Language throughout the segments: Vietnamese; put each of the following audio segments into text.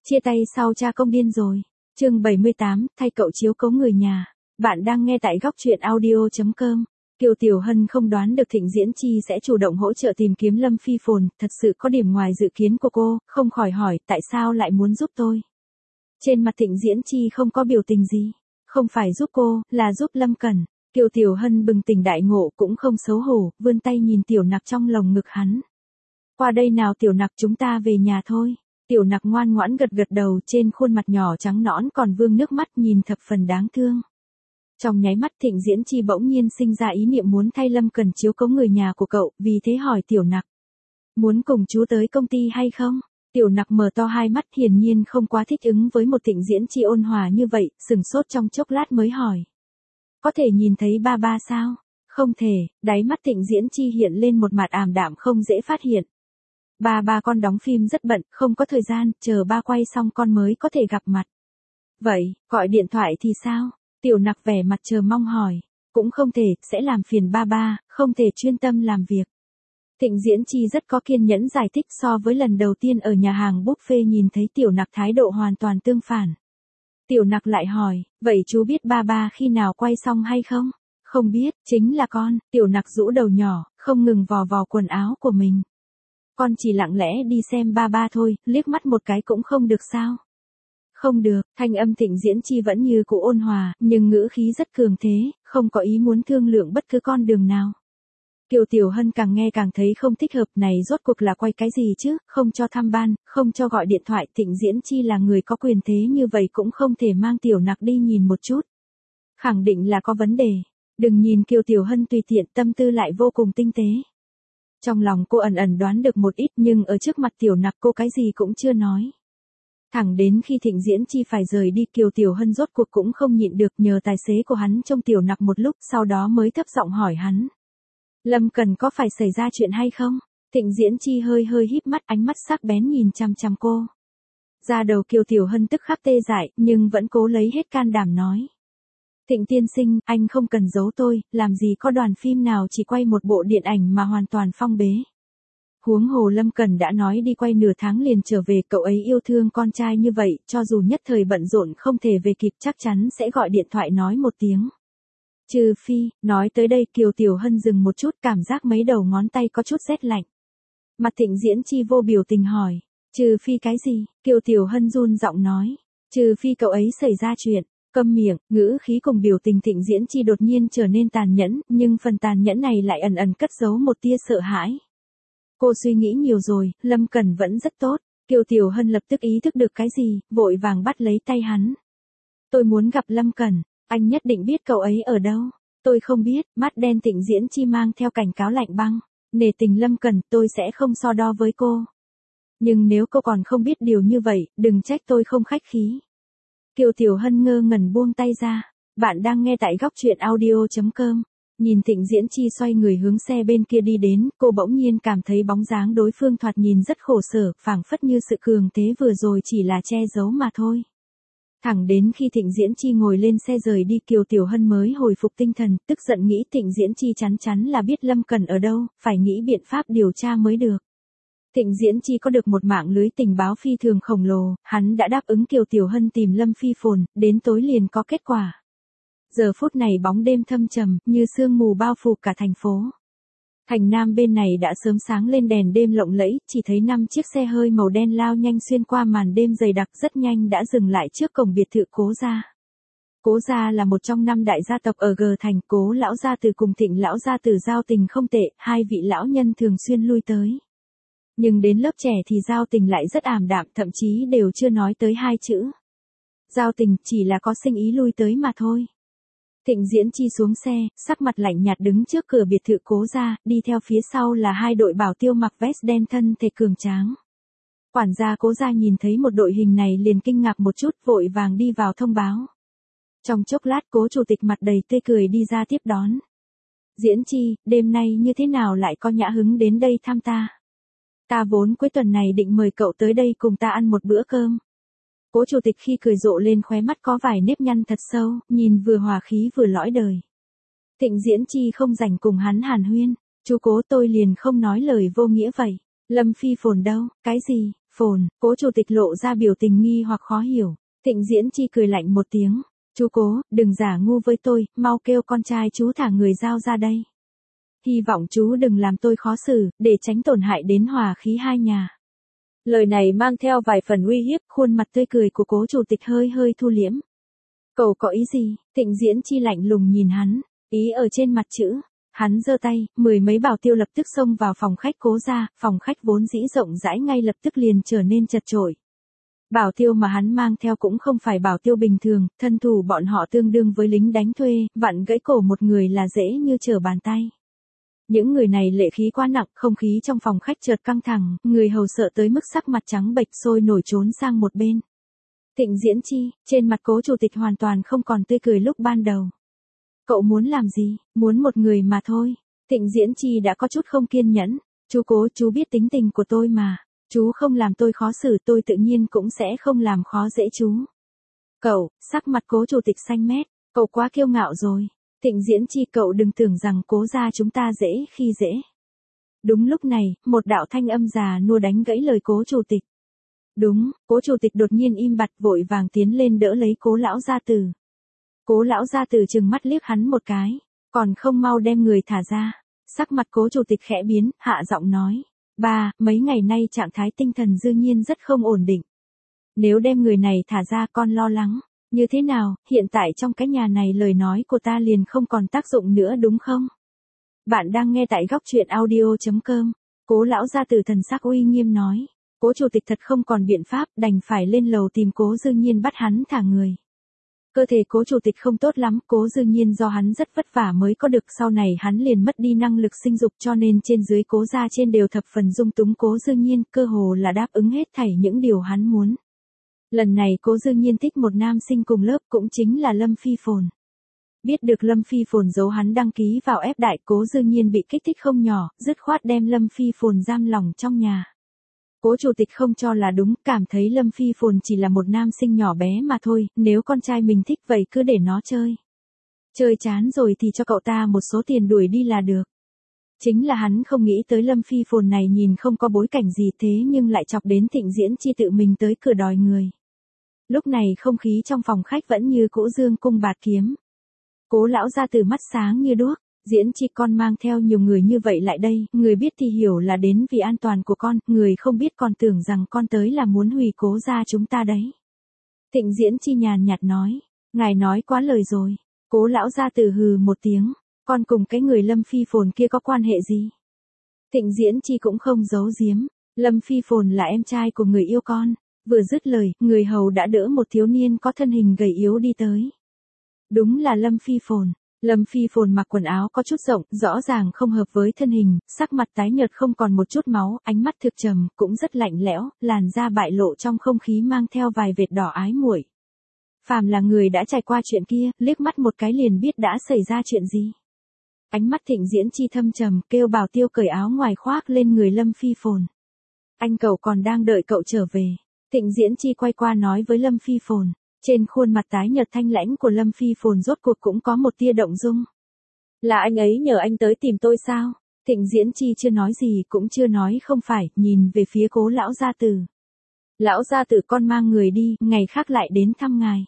Chia tay sau cha công điên rồi. Chương 78, thay cậu chiếu cố người nhà. Bạn đang nghe tại góc truyện audio.com. Kiều Tiểu Hân không đoán được Thịnh Diễn Chi sẽ chủ động hỗ trợ tìm kiếm Lâm Phi Phồn, thật sự có điểm ngoài dự kiến của cô, không khỏi hỏi tại sao lại muốn giúp tôi. Trên mặt Thịnh Diễn Chi không có biểu tình gì, không phải giúp cô, là giúp Lâm Cẩn. Kiều Tiểu Hân bừng tỉnh đại ngộ cũng không xấu hổ, vươn tay nhìn Tiểu Nặc trong lồng ngực hắn. Qua đây nào Tiểu Nặc, chúng ta về nhà thôi. Tiểu Nặc ngoan ngoãn gật gật đầu, trên khuôn mặt nhỏ trắng nõn còn vương nước mắt nhìn thập phần đáng thương. Trong nháy mắt Thịnh Diễn Chi bỗng nhiên sinh ra ý niệm muốn thay Lâm Cẩn chiếu cố người nhà của cậu, vì thế hỏi Tiểu Nặc. Muốn cùng chú tới công ty hay không? Tiểu Nặc mở to hai mắt, hiển nhiên không quá thích ứng với một Thịnh Diễn Chi ôn hòa như vậy, sừng sốt trong chốc lát mới hỏi. Có thể nhìn thấy ba ba sao? Không thể, đáy mắt Thịnh Diễn Chi hiện lên một mặt ảm đạm không dễ phát hiện. Ba con đóng phim rất bận, không có thời gian, chờ ba quay xong con mới có thể gặp mặt. Vậy, gọi điện thoại thì sao? Tiểu Nặc vẻ mặt chờ mong hỏi. Cũng không thể, sẽ làm phiền ba, không thể chuyên tâm làm việc. Thịnh Diễn Chi rất có kiên nhẫn giải thích, so với lần đầu tiên ở nhà hàng buffet nhìn thấy Tiểu Nặc thái độ hoàn toàn tương phản. Tiểu Nặc lại hỏi, vậy chú biết ba khi nào quay xong hay không? Không biết, chính là con. Tiểu Nặc rũ đầu nhỏ, không ngừng vò vò quần áo của mình. Con chỉ lặng lẽ đi xem ba thôi, liếc mắt một cái cũng không được sao? Không được, thanh âm Thịnh Diễn Chi vẫn như cũ ôn hòa, nhưng ngữ khí rất cường thế, không có ý muốn thương lượng bất cứ con đường nào. Kiều Tiểu Hân càng nghe càng thấy không thích hợp, này rốt cuộc là quay cái gì chứ, không cho thăm ban, không cho gọi điện thoại, Thịnh Diễn Chi là người có quyền thế như vậy cũng không thể mang Tiểu Nặc đi nhìn một chút. Khẳng định là có vấn đề. Đừng nhìn Kiều Tiểu Hân tùy tiện, tâm tư lại vô cùng tinh tế. Trong lòng cô ẩn ẩn đoán được một ít, nhưng ở trước mặt Tiểu Nặc cô cái gì cũng chưa nói. Thẳng đến khi Thịnh Diễn Chi phải rời đi, Kiều Tiểu Hân rốt cuộc cũng không nhịn được, nhờ tài xế của hắn trông Tiểu Nặc một lúc, sau đó mới thấp giọng hỏi hắn. Lâm Cần có phải xảy ra chuyện hay không? Thịnh Diễn Chi hơi híp mắt, ánh mắt sắc bén nhìn chằm chằm cô. Da đầu Kiều Tiểu Hân tức khắc tê dại, nhưng vẫn cố lấy hết can đảm nói. Thịnh tiên sinh, anh không cần giấu tôi, làm gì có đoàn phim nào chỉ quay một bộ điện ảnh mà hoàn toàn phong bế. Huống hồ Lâm Cẩn đã nói đi quay nửa tháng liền trở về, cậu ấy yêu thương con trai như vậy, cho dù nhất thời bận rộn không thể về kịp chắc chắn sẽ gọi điện thoại nói một tiếng. Trừ phi, nói tới đây Kiều Tiểu Hân dừng một chút, cảm giác mấy đầu ngón tay có chút rét lạnh. Mặt Thịnh Diễn Chi vô biểu tình hỏi, trừ phi cái gì? Kiều Tiểu Hân run giọng nói, trừ phi cậu ấy xảy ra chuyện. Câm miệng, ngữ khí cùng biểu tình Thịnh Diễn Chi đột nhiên trở nên tàn nhẫn, nhưng phần tàn nhẫn này lại ẩn ẩn cất giấu một tia sợ hãi. Cô suy nghĩ nhiều rồi, Lâm Cẩn vẫn rất tốt. Kiều Tiểu Hân lập tức ý thức được cái gì, vội vàng bắt lấy tay hắn. Tôi muốn gặp Lâm Cẩn, anh nhất định biết cậu ấy ở đâu. Tôi không biết, mắt đen Thịnh Diễn Chi mang theo cảnh cáo lạnh băng. Nể tình Lâm Cẩn, tôi sẽ không so đo với cô. Nhưng nếu cô còn không biết điều như vậy, đừng trách tôi không khách khí. Kiều Tiểu Hân ngơ ngẩn buông tay ra. Bạn đang nghe tại góc truyện audio.com. Nhìn Thịnh Diễn Chi xoay người hướng xe bên kia đi đến, cô bỗng nhiên cảm thấy bóng dáng đối phương thoạt nhìn rất khổ sở, phảng phất như sự cường thế vừa rồi chỉ là che giấu mà thôi. Thẳng đến khi Thịnh Diễn Chi ngồi lên xe rời đi, Kiều Tiểu Hân mới hồi phục tinh thần, tức giận nghĩ Thịnh Diễn Chi chắn chắn là biết Lâm Cẩn ở đâu, phải nghĩ biện pháp điều tra mới được. Thịnh Diễn Chi có được một mạng lưới tình báo phi thường khổng lồ, hắn đã đáp ứng Kiều Tiểu Hân tìm Lâm Phi Phồn, đến tối liền có kết quả. Giờ phút này bóng đêm thâm trầm, như sương mù bao phủ cả thành phố. Thành Nam bên này đã sớm sáng lên đèn đêm lộng lẫy, chỉ thấy 5 chiếc xe hơi màu đen lao nhanh xuyên qua màn đêm dày đặc, rất nhanh đã dừng lại trước cổng biệt thự Cố gia. Cố gia là một trong 5 đại gia tộc ở G thành, Cố lão gia tử cùng Thịnh lão gia tử giao tình không tệ, hai vị lão nhân thường xuyên lui tới. Nhưng đến lớp trẻ thì giao tình lại rất ảm đạm, thậm chí đều chưa nói tới 2 chữ. Giao tình chỉ là có sinh ý lui tới mà thôi. Thịnh Diễn Chi xuống xe, sắc mặt lạnh nhạt đứng trước cửa biệt thự Cố gia, đi theo phía sau là 2 đội bảo tiêu mặc vest đen thân thể cường tráng. Quản gia Cố gia nhìn thấy một đội hình này liền kinh ngạc một chút, vội vàng đi vào thông báo. Trong chốc lát Cố chủ tịch mặt đầy tươi cười đi ra tiếp đón. Diễn Chi, đêm nay như thế nào lại có nhã hứng đến đây thăm ta? Ta vốn cuối tuần này định mời cậu tới đây cùng ta ăn một bữa cơm. Cố chủ tịch khi cười rộ lên khóe mắt có vài nếp nhăn thật sâu, nhìn vừa hòa khí vừa lõi đời. Thịnh Diễn Chi không rảnh cùng hắn hàn huyên, chú Cố tôi liền không nói lời vô nghĩa vậy. Lâm Phi Phồn đâu, cái gì, Phồn, Cố chủ tịch lộ ra biểu tình nghi hoặc khó hiểu. Thịnh Diễn Chi cười lạnh một tiếng. Chú Cố, đừng giả ngu với tôi, mau kêu con trai chú thả người giao ra đây. Hy vọng chú đừng làm tôi khó xử, để tránh tổn hại đến hòa khí hai nhà. Lời này mang theo vài phần uy hiếp, khuôn mặt tươi cười của Cố chủ tịch hơi hơi thu liễm. Cậu có ý gì? Thịnh Diễn Chi lạnh lùng nhìn hắn, ý ở trên mặt chữ. Hắn giơ tay, 10 mấy bảo tiêu lập tức xông vào phòng khách Cố gia, phòng khách vốn dĩ rộng rãi ngay lập tức liền trở nên chật chội. Bảo tiêu mà hắn mang theo cũng không phải bảo tiêu bình thường, thân thủ bọn họ tương đương với lính đánh thuê, vặn gãy cổ một người là dễ như trở bàn tay. Những người này lệ khí quá nặng, không khí trong phòng khách chợt căng thẳng, người hầu sợ tới mức sắc mặt trắng bệch sôi nổi trốn sang một bên. Thịnh Diễn Chi, trên mặt Cố chủ tịch hoàn toàn không còn tươi cười lúc ban đầu. Cậu muốn làm gì? Muốn một người mà thôi. Thịnh Diễn Chi đã có chút không kiên nhẫn. Chú Cố, chú biết tính tình của tôi mà. Chú không làm tôi khó xử, tôi tự nhiên cũng sẽ không làm khó dễ chú. Cậu, sắc mặt Cố chủ tịch xanh mét. Cậu quá kiêu ngạo rồi. Thịnh Diễn Chi, cậu đừng tưởng rằng Cố gia chúng ta dễ khi dễ. Đúng lúc này, một đạo thanh âm già nua đánh gãy lời Cố chủ tịch. Đúng, Cố chủ tịch đột nhiên im bặt vội vàng tiến lên đỡ lấy Cố lão gia tử. Cố lão gia tử trừng mắt liếc hắn một cái, còn không mau đem người thả ra. Sắc mặt Cố chủ tịch khẽ biến, hạ giọng nói. Ba, mấy ngày nay trạng thái tinh thần Dương Nhiên rất không ổn định. Nếu đem người này thả ra con lo lắng. Như thế nào, hiện tại trong cái nhà này lời nói của ta liền không còn tác dụng nữa đúng không? Bạn đang nghe tại góc truyện audio.com. Cố lão gia tử thần sắc uy nghiêm nói. Cố chủ tịch thật không còn biện pháp, đành phải lên lầu tìm Cố Dương Nhiên bắt hắn thả người. Cơ thể Cố chủ tịch không tốt lắm, Cố Dương Nhiên do hắn rất vất vả mới có được, sau này hắn liền mất đi năng lực sinh dục cho nên trên dưới Cố gia trên đều thập phần dung túng Cố Dương Nhiên, cơ hồ là đáp ứng hết thảy những điều hắn muốn. Lần này Cố Dương Nhiên thích một nam sinh cùng lớp cũng chính là Lâm Phi Phồn. Biết được Lâm Phi Phồn giấu hắn đăng ký vào ép đại, Cố Dương Nhiên bị kích thích không nhỏ, dứt khoát đem Lâm Phi Phồn giam lỏng trong nhà. Cố chủ tịch không cho là đúng, cảm thấy Lâm Phi Phồn chỉ là một nam sinh nhỏ bé mà thôi, nếu con trai mình thích vậy cứ để nó chơi. Chơi chán rồi thì cho cậu ta một số tiền đuổi đi là được. Chính là hắn không nghĩ tới Lâm Phi Phồn này nhìn không có bối cảnh gì thế nhưng lại chọc đến Thịnh Diễn Chi tự mình tới cửa đòi người. Lúc này không khí trong phòng khách vẫn như cũ dương cung bạt kiếm. Cố lão gia tử mắt sáng như đuốc. Diễn Chi, con mang theo nhiều người như vậy lại đây, người biết thì hiểu là đến vì an toàn của con, người không biết còn tưởng rằng con tới là muốn hủy Cố gia chúng ta đấy. Thịnh Diễn Chi nhàn nhạt nói, ngài nói quá lời rồi. Cố lão gia tử hừ một tiếng, con cùng cái người Lâm Phi Phồn kia có quan hệ gì? Thịnh Diễn Chi cũng không giấu giếm, Lâm Phi Phồn là em trai của người yêu con. Vừa dứt lời, người hầu đã đỡ một thiếu niên có thân hình gầy yếu đi tới. Đúng là Lâm Phi Phồn. Lâm Phi Phồn mặc quần áo có chút rộng, rõ ràng không hợp với thân hình, sắc mặt tái nhợt không còn một chút máu, ánh mắt thực trầm, cũng rất lạnh lẽo, làn da bại lộ trong không khí mang theo vài vệt đỏ ái muội. Phàm là người đã trải qua chuyện kia, liếc mắt một cái liền biết đã xảy ra chuyện gì. Ánh mắt Thịnh Diễn Chi thâm trầm, kêu bảo tiêu cởi áo ngoài khoác lên người Lâm Phi Phồn. Anh cậu còn đang đợi cậu trở về. Thịnh Diễn Chi quay qua nói với Lâm Phi Phồn. Trên khuôn mặt tái nhợt thanh lãnh của Lâm Phi Phồn rốt cuộc cũng có một tia động dung. Là anh ấy nhờ anh tới tìm tôi sao? Thịnh Diễn Chi chưa nói gì cũng chưa nói không phải, nhìn về phía Cố lão gia tử. Lão gia tử, con mang người đi, ngày khác lại đến thăm ngài.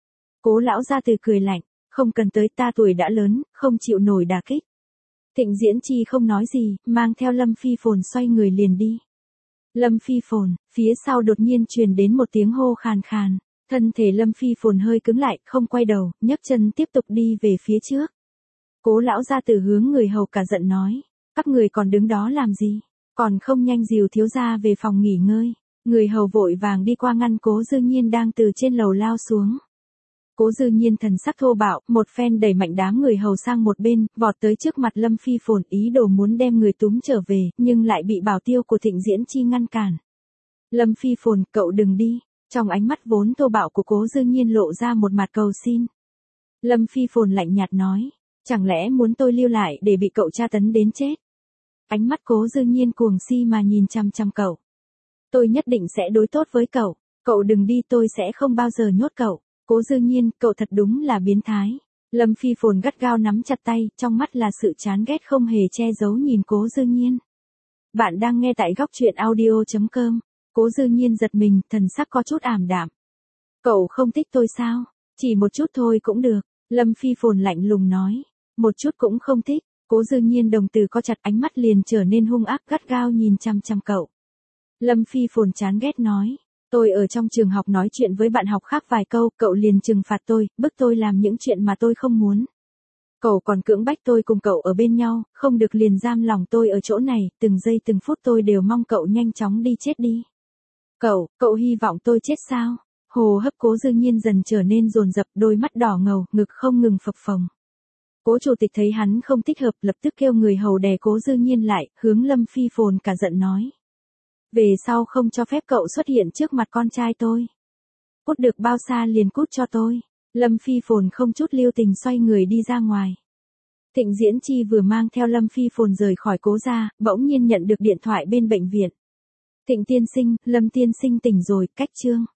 Cố lão gia tử cười lạnh, không cần tới, ta tuổi đã lớn, không chịu nổi đả kích. Thịnh Diễn Chi không nói gì, mang theo Lâm Phi Phồn xoay người liền đi. Lâm Phi Phồn, phía sau đột nhiên truyền đến một tiếng hô khàn khàn. Thân thể Lâm Phi Phồn hơi cứng lại, không quay đầu, nhấc chân tiếp tục đi về phía trước. Cố lão gia tử hướng người hầu cả giận nói, các người còn đứng đó làm gì, còn không nhanh dìu thiếu gia về phòng nghỉ ngơi. Người hầu vội vàng đi qua ngăn Cố Dương Nhiên đang từ trên lầu lao xuống. Cố Dương Nhiên thần sắc thô bạo, một phen đẩy mạnh đám người hầu sang một bên, vọt tới trước mặt Lâm Phi Phồn, ý đồ muốn đem người túm trở về, nhưng lại bị bảo tiêu của Thịnh Diễn Chi ngăn cản. Lâm Phi Phồn, cậu đừng đi. Trong ánh mắt vốn thô bạo của Cố Dương Nhiên lộ ra một mặt cầu xin. Lâm Phi Phồn lạnh nhạt nói, chẳng lẽ muốn tôi lưu lại để bị cậu tra tấn đến chết? Ánh mắt Cố Dương Nhiên cuồng si mà nhìn chăm chăm cậu. Tôi nhất định sẽ đối tốt với cậu đừng đi, tôi sẽ không bao giờ nhốt cậu. Cố Dương Nhiên, cậu thật đúng là biến thái. Lâm Phi Phồn gắt gao nắm chặt tay, trong mắt là sự chán ghét không hề che giấu nhìn Cố Dương Nhiên. Bạn đang nghe tại góc truyện audio.com. Cố Dư Nhiên giật mình, thần sắc có chút ảm đạm. Cậu không thích tôi sao? Chỉ một chút thôi cũng được. Lâm Phi Phồn lạnh lùng nói. Một chút cũng không thích. Cố Dư Nhiên đồng tử co chặt, ánh mắt liền trở nên hung ác gắt gao nhìn chăm chăm cậu. Lâm Phi Phồn chán ghét nói. Tôi ở trong trường học nói chuyện với bạn học khác vài câu, cậu liền trừng phạt tôi, bức tôi làm những chuyện mà tôi không muốn. Cậu còn cưỡng bách tôi cùng cậu ở bên nhau, không được liền giam lòng tôi ở chỗ này, từng giây từng phút tôi đều mong cậu nhanh chóng đi chết đi. Cậu hy vọng tôi chết sao? Hô hấp Cố Dư Nhiên dần trở nên dồn dập, đôi mắt đỏ ngầu, ngực không ngừng phập phồng. Cố chủ tịch thấy hắn không thích hợp, lập tức kêu người hầu đè Cố Dư Nhiên lại, hướng Lâm Phi Phồn cả giận nói. Về sau không cho phép cậu xuất hiện trước mặt con trai tôi. Cút được bao xa liền cút cho tôi. Lâm Phi Phồn không chút lưu tình xoay người đi ra ngoài. Thịnh Diễn Chi vừa mang theo Lâm Phi Phồn rời khỏi Cố gia, bỗng nhiên nhận được điện thoại bên bệnh viện. Thịnh tiên sinh, Lâm tiên sinh tỉnh rồi, cách chương.